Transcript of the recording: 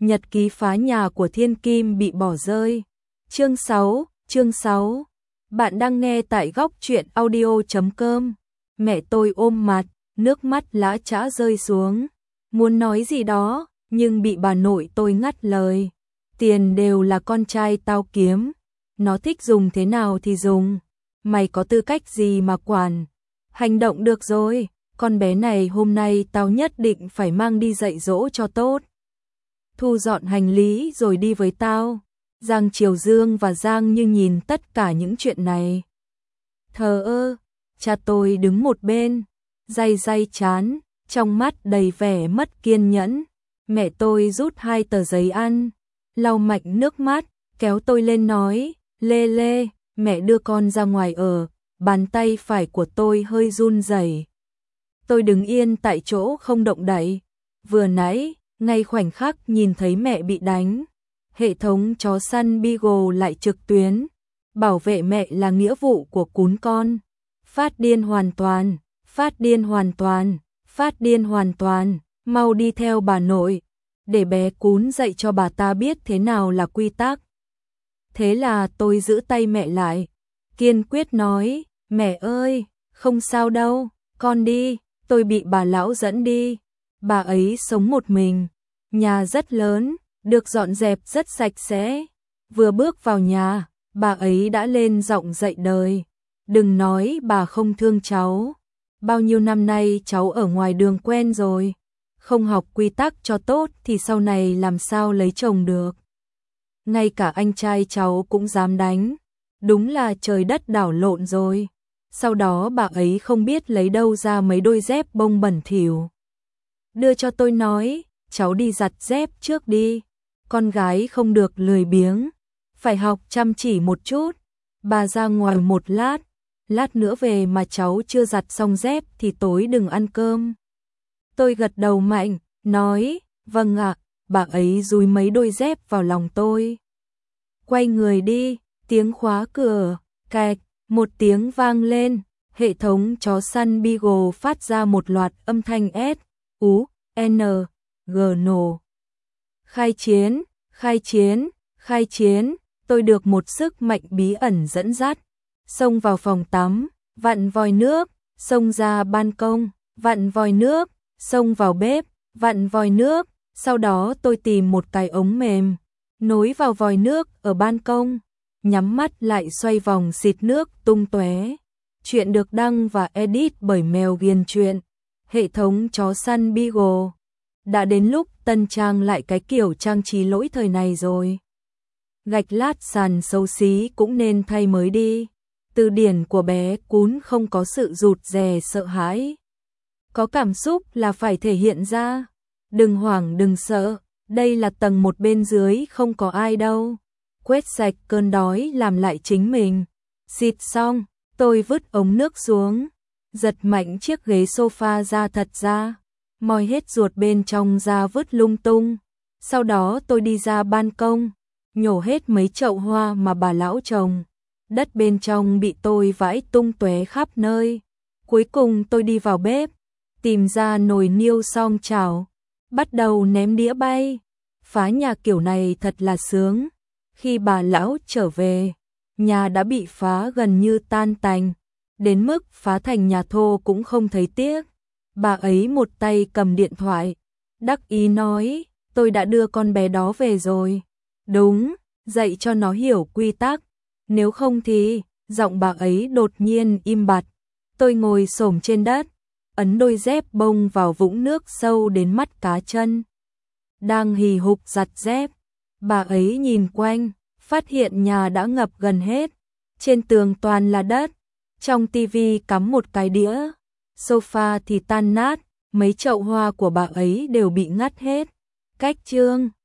Nhật ký phá nhà của Thiên Kim bị bỏ rơi. Chương 6. Bạn đang nghe tại góc truyện audio.com. Mẹ tôi ôm mặt, nước mắt lã chã rơi xuống. Muốn nói gì đó, nhưng bị bà nội tôi ngắt lời. Tiền đều là con trai tao kiếm. Nó thích dùng thế nào thì dùng. Mày có tư cách gì mà quản. Hành động được rồi, con bé này hôm nay tao nhất định phải mang đi dạy dỗ cho tốt. Thu dọn hành lý rồi đi với tao. Giang Triều Dương và Giang Như nhìn tất cả những chuyện này. Thờ ơ, cha tôi đứng một bên, day chán, trong mắt đầy vẻ mất kiên nhẫn. Mẹ tôi rút 2 tờ giấy ăn, lau mạnh nước mắt, kéo tôi lên nói, Lê, mẹ đưa con ra ngoài ở. Bàn tay phải của tôi hơi run rẩy. Tôi đứng yên tại chỗ không động đậy. Vừa nãy, ngay khoảnh khắc nhìn thấy mẹ bị đánh, hệ thống chó săn Beagle lại trực tuyến. Bảo vệ mẹ là nghĩa vụ của cún con. Phát điên hoàn toàn, mau đi theo bà nội, để bé cún dạy cho bà ta biết thế nào là quy tắc. Thế là tôi giữ tay mẹ lại, kiên quyết nói, mẹ ơi, không sao đâu, con đi. Tôi bị bà lão dẫn đi. Bà ấy sống một mình, nhà rất lớn, được dọn dẹp rất sạch sẽ. Vừa bước vào nhà, bà ấy đã lên giọng dạy đời. Đừng nói bà không thương cháu. Bao nhiêu năm nay cháu ở ngoài đường quen rồi. Không học quy tắc cho tốt thì sau này làm sao lấy chồng được. Ngay cả anh trai cháu cũng dám đánh. Đúng là trời đất đảo lộn rồi. Sau đó bà ấy không biết lấy đâu ra mấy đôi dép bông bẩn thỉu. Đưa cho tôi nói, cháu đi giặt dép trước đi. Con gái không được lười biếng, phải học chăm chỉ một chút. Bà ra ngoài một lát nữa về mà cháu chưa giặt xong dép thì tối đừng ăn cơm. Tôi gật đầu mạnh, nói, vâng ạ. Bà ấy dúi mấy đôi dép vào lòng tôi. Quay người đi, tiếng khóa cửa, cạch. Một tiếng vang lên, hệ thống chó săn Beagle phát ra một loạt âm thanh S, U, N, G nổ. Khai chiến, tôi được một sức mạnh bí ẩn dẫn dắt. Xông vào phòng tắm, vặn vòi nước, xông ra ban công, vặn vòi nước, xông vào bếp, vặn vòi nước. Sau đó tôi tìm một cái ống mềm, nối vào vòi nước ở ban công. Nhắm mắt lại xoay vòng xịt nước tung tóe. Chuyện được đăng và edit bởi Mèo Ghiền Truyện. Hệ thống chó săn Beagle. Đã đến lúc tân trang lại cái kiểu trang trí lỗi thời này rồi. Gạch lát sàn xấu xí cũng nên thay mới đi. Từ điển của bé cún không có sự rụt rè sợ hãi. Có cảm xúc là phải thể hiện ra. Đừng hoảng đừng sợ, đây là tầng 1 bên dưới không có ai đâu. Quét sạch cơn đói làm lại chính mình. Xịt xong, tôi vứt ống nước xuống, giật mạnh chiếc ghế sofa ra thật ra, moi hết ruột bên trong ra vứt lung tung. Sau đó tôi đi ra ban công, nhổ hết mấy chậu hoa mà bà lão trồng. Đất bên trong bị tôi vãi tung tóe khắp nơi. Cuối cùng tôi đi vào bếp, tìm ra nồi niêu song chảo, bắt đầu ném đĩa bay. Phá nhà kiểu này thật là sướng. Khi bà lão trở về, nhà đã bị phá gần như tan tành, đến mức phá thành nhà thô cũng không thấy tiếc. Bà ấy một tay cầm điện thoại, đắc ý nói, tôi đã đưa con bé đó về rồi. Đúng, dạy cho nó hiểu quy tắc, nếu không thì, giọng bà ấy đột nhiên im bặt. Tôi ngồi xổm trên đất, ấn đôi dép bông vào vũng nước sâu đến mắt cá chân. Đang hì hục giặt dép. Bà ấy nhìn quanh, phát hiện nhà đã ngập gần hết. Trên tường toàn là đất, trong tivi cắm một cái đĩa, sofa thì tan nát, mấy chậu hoa của bà ấy đều bị ngắt hết. Cách chương